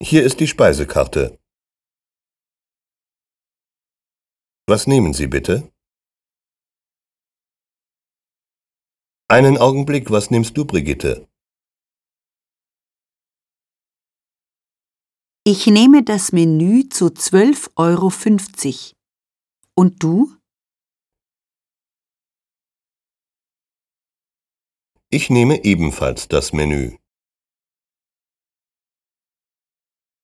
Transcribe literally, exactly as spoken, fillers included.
Hier ist die Speisekarte. Was nehmen Sie bitte? Einen Augenblick, was nimmst du, Brigitte? Ich nehme das Menü zu zwölf Euro fünfzig. Und du? Ich nehme ebenfalls das Menü.